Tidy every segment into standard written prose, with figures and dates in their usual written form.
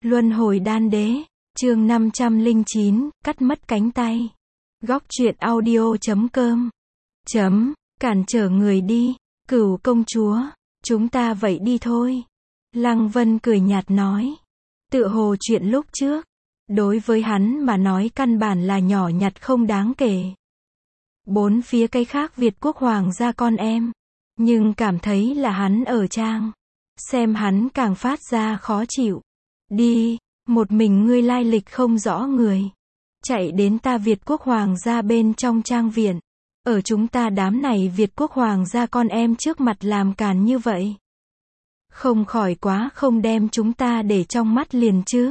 Luân hồi đan đế, chương 509, cắt mất cánh tay. Góc truyện audio.com. Cản trở người đi, Cửu công chúa, chúng ta vậy đi thôi. Lăng Vân cười nhạt nói. Tựa hồ chuyện lúc trước, đối với hắn mà nói căn bản là nhỏ nhặt không đáng kể. Bốn phía cái khác Việt quốc hoàng gia con em, nhưng cảm thấy là hắn ở trang. Xem hắn càng phát ra khó chịu. Đi, một mình ngươi lai lịch không rõ người. Chạy đến ta Việt quốc hoàng gia bên trong trang viện. Ở chúng ta đám này Việt quốc hoàng gia con em trước mặt làm càn như vậy. Không khỏi quá không đem chúng ta để trong mắt liền chứ.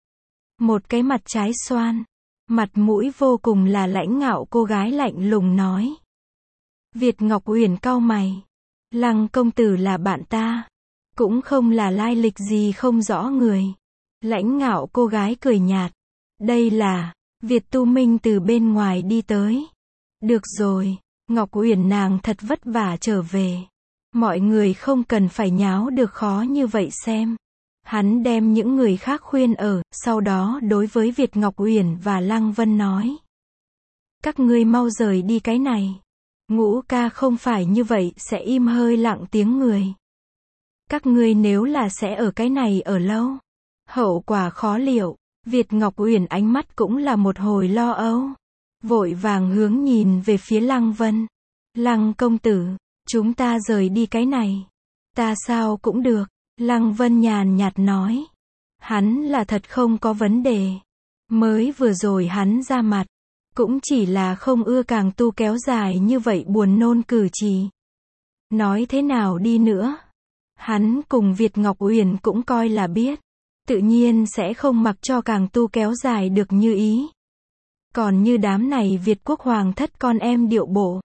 Một cái mặt trái xoan. Mặt mũi vô cùng là lãnh ngạo cô gái lạnh lùng nói. Việt Ngọc Uyển cau mày. Lăng công tử là bạn ta. Cũng không là lai lịch gì không rõ người. Lãnh ngạo cô gái cười nhạt. Đây là, Việt Tu Minh từ bên ngoài đi tới. Được rồi, Ngọc Uyển nàng thật vất vả trở về. Mọi người không cần phải nháo được khó như vậy xem. Hắn đem những người khác khuyên ở, sau đó đối với Việt Ngọc Uyển và Lăng Vân nói. Các ngươi mau rời đi cái này. Ngũ ca không phải như vậy sẽ im hơi lặng tiếng người. Các ngươi nếu là sẽ ở cái này ở lâu, hậu quả khó liệu. Việt Ngọc Uyển ánh mắt cũng là một hồi lo âu. Vội vàng hướng nhìn về phía Lăng Vân. Lăng công tử, chúng ta rời đi cái này. Ta sao cũng được. Lăng Vân nhàn nhạt nói. Hắn là thật không có vấn đề. Mới vừa rồi hắn ra mặt. Cũng chỉ là không ưa càng tu kéo dài như vậy buồn nôn cử chỉ. Nói thế nào đi nữa. Hắn cùng Việt Ngọc Uyển cũng coi là biết. Tự nhiên sẽ không mặc cho càng tu kéo dài được như ý. Còn như đám này Việt quốc hoàng thất con em điệu bộ.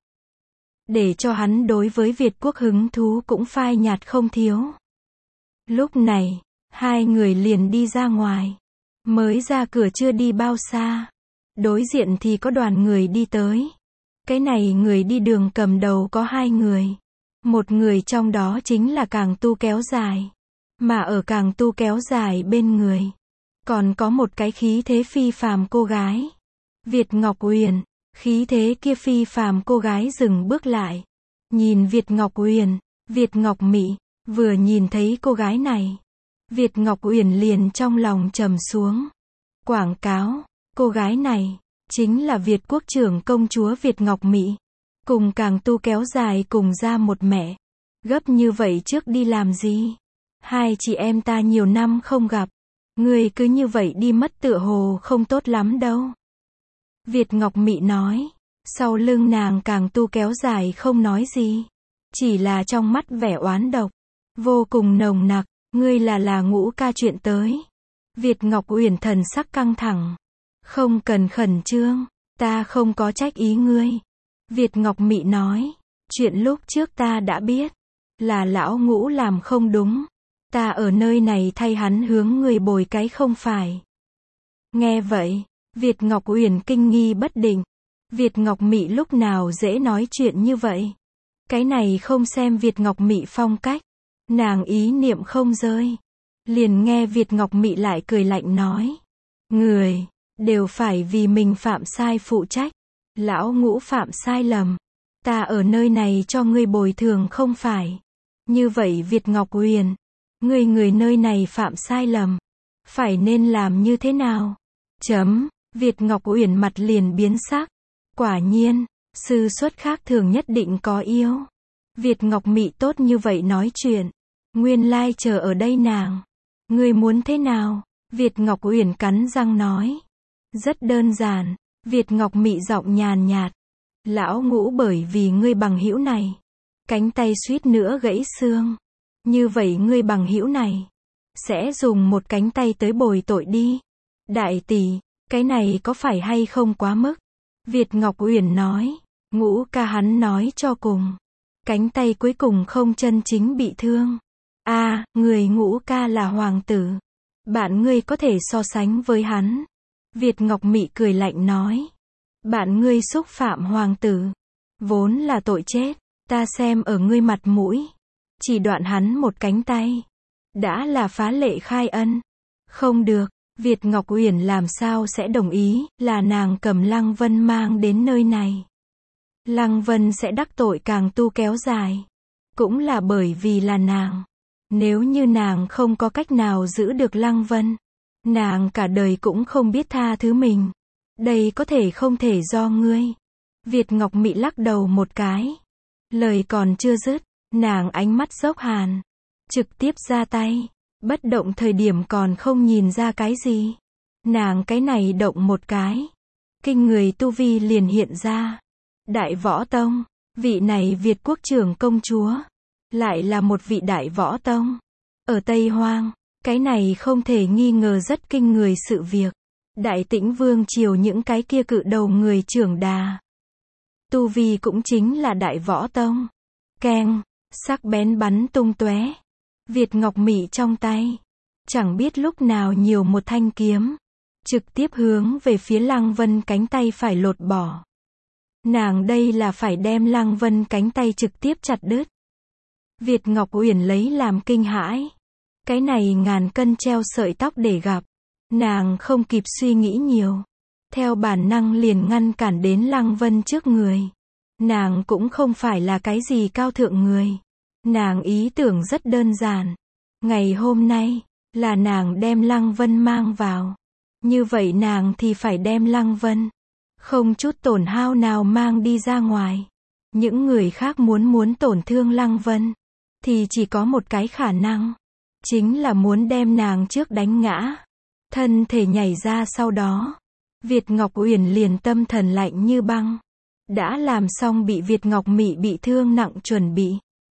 Để cho hắn đối với Việt quốc hứng thú cũng phai nhạt không thiếu. Lúc này, hai người liền đi ra ngoài. Mới ra cửa chưa đi bao xa. Đối diện thì có đoàn người đi tới. Cái này người đi đường cầm đầu có hai người. Một người trong đó chính là càng tu kéo dài. Mà ở càng tu kéo dài bên người. Còn có một cái khí thế phi phàm cô gái. Việt Ngọc Uyển. Khí thế kia phi phàm cô gái dừng bước lại. Nhìn Việt Ngọc Uyển. Việt Ngọc Mị. Vừa nhìn thấy cô gái này. Việt Ngọc Uyển liền trong lòng trầm xuống. Quảng cáo. Cô gái này. Chính là Việt quốc trưởng công chúa Việt Ngọc Mị. Cùng càng tu kéo dài cùng ra một mẹ. Gấp như vậy trước đi làm gì? Hai chị em ta nhiều năm không gặp. Người cứ như vậy đi mất tựa hồ không tốt lắm đâu. Việt Ngọc Mị nói. Sau lưng nàng càng tu kéo dài không nói gì. Chỉ là trong mắt vẻ oán độc. Vô cùng nồng nặc. Ngươi là ngũ ca chuyện tới. Việt Ngọc Uyển thần sắc căng thẳng. Không cần khẩn trương. Ta không có trách ý ngươi. Việt Ngọc Mị nói. Chuyện lúc trước ta đã biết. Là lão ngũ làm không đúng. Ta ở nơi này thay hắn hướng người bồi cái không phải. Nghe vậy, Việt Ngọc Uyển kinh nghi bất định. Việt Ngọc Mị lúc nào dễ nói chuyện như vậy. Cái này không xem Việt Ngọc Mị phong cách. Nàng ý niệm không rơi. Liền nghe Việt Ngọc Mị lại cười lạnh nói. Người, đều phải vì mình phạm sai phụ trách. Lão ngũ phạm sai lầm. Ta ở nơi này cho ngươi bồi thường không phải. Như vậy Việt Ngọc Uyển. Người nơi này phạm sai lầm. Phải nên làm như thế nào? Việt Ngọc Uyển mặt liền biến sắc. Quả nhiên, sư xuất khác thường nhất định có yêu. Việt Ngọc Mị tốt như vậy nói chuyện. Nguyên lai chờ ở đây nàng. Ngươi muốn thế nào? Việt Ngọc Uyển cắn răng nói. Rất đơn giản. Việt Ngọc Mị giọng nhàn nhạt. Lão ngũ bởi vì ngươi bằng hữu này. Cánh tay suýt nữa gãy xương. Như vậy ngươi bằng hữu này. Sẽ dùng một cánh tay tới bồi tội đi. Đại tỷ, cái này có phải hay không quá mức? Việt Ngọc Uyển nói. Ngũ ca hắn nói cho cùng. Cánh tay cuối cùng không chân chính bị thương. Người ngũ ca là hoàng tử. Bạn ngươi có thể so sánh với hắn. Việt Ngọc Mị cười lạnh nói. Bạn ngươi xúc phạm hoàng tử. Vốn là tội chết. Ta xem ở ngươi mặt mũi. Chỉ đoạn hắn một cánh tay. Đã là phá lệ khai ân. Không được, Việt Ngọc Uyển làm sao sẽ đồng ý, là nàng cầm Lăng Vân mang đến nơi này. Lăng Vân sẽ đắc tội càng tu kéo dài. Cũng là bởi vì là nàng. Nếu như nàng không có cách nào giữ được Lăng Vân, nàng cả đời cũng không biết tha thứ mình. Đây có thể không thể do ngươi. Việt Ngọc Mị lắc đầu một cái. Lời còn chưa dứt, nàng ánh mắt dốc hàn. Trực tiếp ra tay. Bất động thời điểm còn không nhìn ra cái gì. Nàng cái này động một cái. Kinh người tu vi liền hiện ra. Đại Võ Tông. Vị này Việt quốc trưởng công chúa. Lại là một vị Đại Võ Tông. Ở Tây Hoang. Cái này không thể nghi ngờ rất kinh người sự việc. Đại Tĩnh Vương triều những cái kia cự đầu người trưởng đà. Tu vi cũng chính là Đại Võ Tông. Keng. Sắc bén bắn tung tóe. Việt Ngọc Mị trong tay. Chẳng biết lúc nào nhiều một thanh kiếm. Trực tiếp hướng về phía Lăng Vân cánh tay phải lột bỏ. Nàng đây là phải đem Lăng Vân cánh tay trực tiếp chặt đứt. Việt Ngọc Uyển lấy làm kinh hãi. Cái này ngàn cân treo sợi tóc để gặp. Nàng không kịp suy nghĩ nhiều. Theo bản năng liền ngăn cản đến Lăng Vân trước người. Nàng cũng không phải là cái gì cao thượng người. Nàng ý tưởng rất đơn giản. Ngày hôm nay, là nàng đem Lăng Vân mang vào. Như vậy nàng thì phải đem Lăng Vân. Không chút tổn hao nào mang đi ra ngoài. Những người khác muốn tổn thương Lăng Vân. Thì chỉ có một cái khả năng. Chính là muốn đem nàng trước đánh ngã. Thân thể nhảy ra sau đó. Việt Ngọc Uyển liền tâm thần lạnh như băng. Đã làm xong bị Việt Ngọc Mị bị thương nặng chuẩn bị.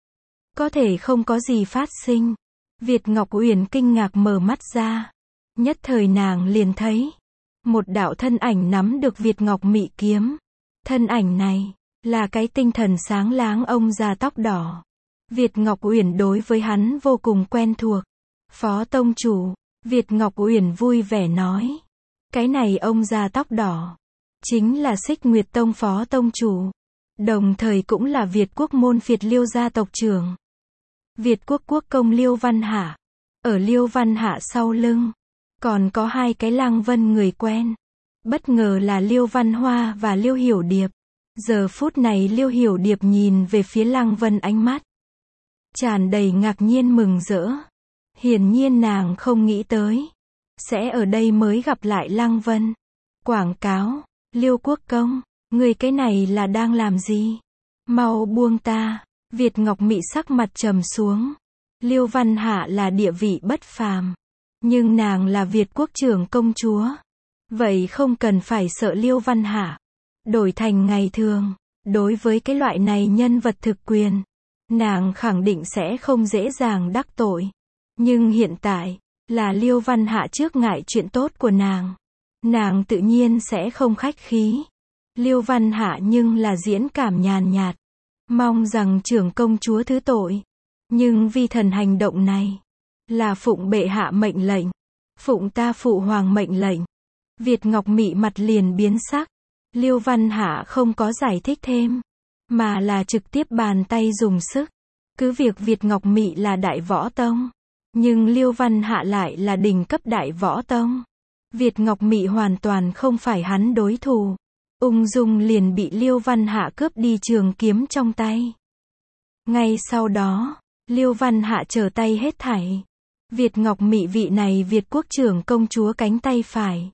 Có thể không có gì phát sinh. Việt Ngọc Uyển kinh ngạc mở mắt ra. Nhất thời nàng liền thấy. Một đạo thân ảnh nắm được Việt Ngọc Mị kiếm. Thân ảnh này, là cái tinh thần sáng láng ông già tóc đỏ. Việt Ngọc Uyển đối với hắn vô cùng quen thuộc. Phó tông chủ, Việt Ngọc Uyển vui vẻ nói. Cái này ông già tóc đỏ. Chính là Xích Nguyệt Tông phó tông chủ. Đồng thời cũng là Việt quốc môn Việt Liêu gia tộc trưởng. Việt quốc quốc công Liêu Văn Hạ. Ở Liêu Văn Hạ sau lưng. Còn có hai cái Lăng Vân người quen. Bất ngờ là Liêu Văn Hoa và Liêu Hiểu Điệp. Giờ phút này Liêu Hiểu Điệp nhìn về phía Lăng Vân ánh mắt. Tràn đầy ngạc nhiên mừng rỡ. Hiển nhiên nàng không nghĩ tới. Sẽ ở đây mới gặp lại Lăng Vân. Quảng cáo. Liêu quốc công. Người cái này là đang làm gì? Mau buông ta. Việt Ngọc Mị sắc mặt trầm xuống. Liêu Văn Hạ là địa vị bất phàm. Nhưng nàng là Việt quốc trưởng công chúa. Vậy không cần phải sợ Liêu Văn Hạ. Đổi thành ngày thường. Đối với cái loại này nhân vật thực quyền. Nàng khẳng định sẽ không dễ dàng đắc tội. Nhưng hiện tại. Là Liêu Văn Hạ trước ngại chuyện tốt của nàng. Nàng tự nhiên sẽ không khách khí. Liêu Văn Hạ nhưng là diễn cảm nhàn nhạt. Mong rằng trưởng công chúa thứ tội. Nhưng vi thần hành động này. Là phụng bệ hạ mệnh lệnh. Phụng ta phụ hoàng mệnh lệnh. Việt Ngọc Mị mặt liền biến sắc. Liêu Văn Hạ không có giải thích thêm. Mà là trực tiếp bàn tay dùng sức. Cứ việc Việt Ngọc Mị là Đại Võ Tông. Nhưng Liêu Văn Hạ lại là đỉnh cấp Đại Võ Tông. Việt Ngọc Mị hoàn toàn không phải hắn đối thủ. Ung dung liền bị Liêu Văn Hạ cướp đi trường kiếm trong tay. Ngay sau đó, Liêu Văn Hạ trở tay hết thảy. Việt Ngọc Mị vị này Việt quốc trưởng công chúa cánh tay phải.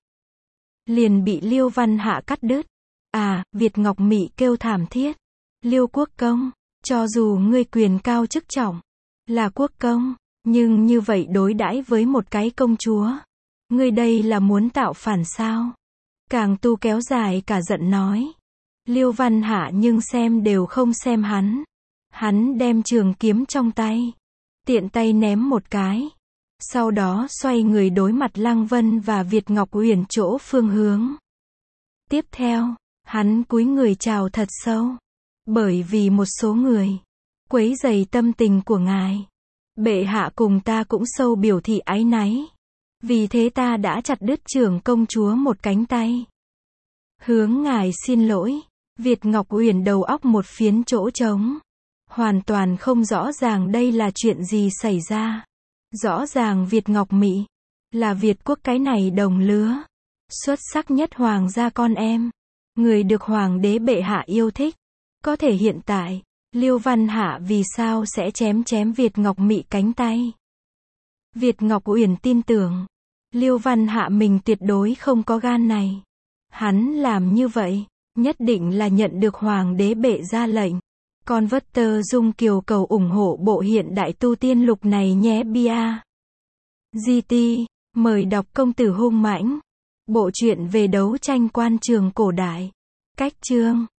Liền bị Liêu Văn Hạ cắt đứt. À, Việt Ngọc Mị kêu thảm thiết. Liêu quốc công, cho dù ngươi quyền cao chức trọng, là quốc công, nhưng như vậy đối đãi với một cái công chúa. Ngươi đây là muốn tạo phản sao? Càng tu kéo dài cả giận nói. Liêu Văn Hạ nhưng xem đều không xem hắn. Hắn đem trường kiếm trong tay. Tiện tay ném một cái. Sau đó xoay người đối mặt Lăng Vân và Việt Ngọc Uyển chỗ phương hướng. Tiếp theo, hắn cúi người chào thật sâu. Bởi vì một số người quấy rầy tâm tình của ngài. Bệ hạ cùng ta cũng sâu biểu thị áy náy. Vì thế ta đã chặt đứt trưởng công chúa một cánh tay. Hướng ngài xin lỗi. Việt Ngọc Uyển đầu óc một phiến chỗ trống. Hoàn toàn không rõ ràng đây là chuyện gì xảy ra. Rõ ràng Việt Ngọc Mị là Việt quốc cái này đồng lứa. Xuất sắc nhất hoàng gia con em. Người được hoàng đế bệ hạ yêu thích. Có thể hiện tại, Liêu Văn Hạ vì sao sẽ chém Việt Ngọc Mị cánh tay? Việt Ngọc Uyển tin tưởng, Liêu Văn Hạ mình tuyệt đối không có gan này. Hắn làm như vậy, nhất định là nhận được hoàng đế bệ ra lệnh. Con vất tơ Dung Kiều cầu ủng hộ bộ hiện đại tu tiên lục này nhé bia. GT, mời đọc Công tử hung mãnh. Bộ truyện về đấu tranh quan trường cổ đại. Cách chương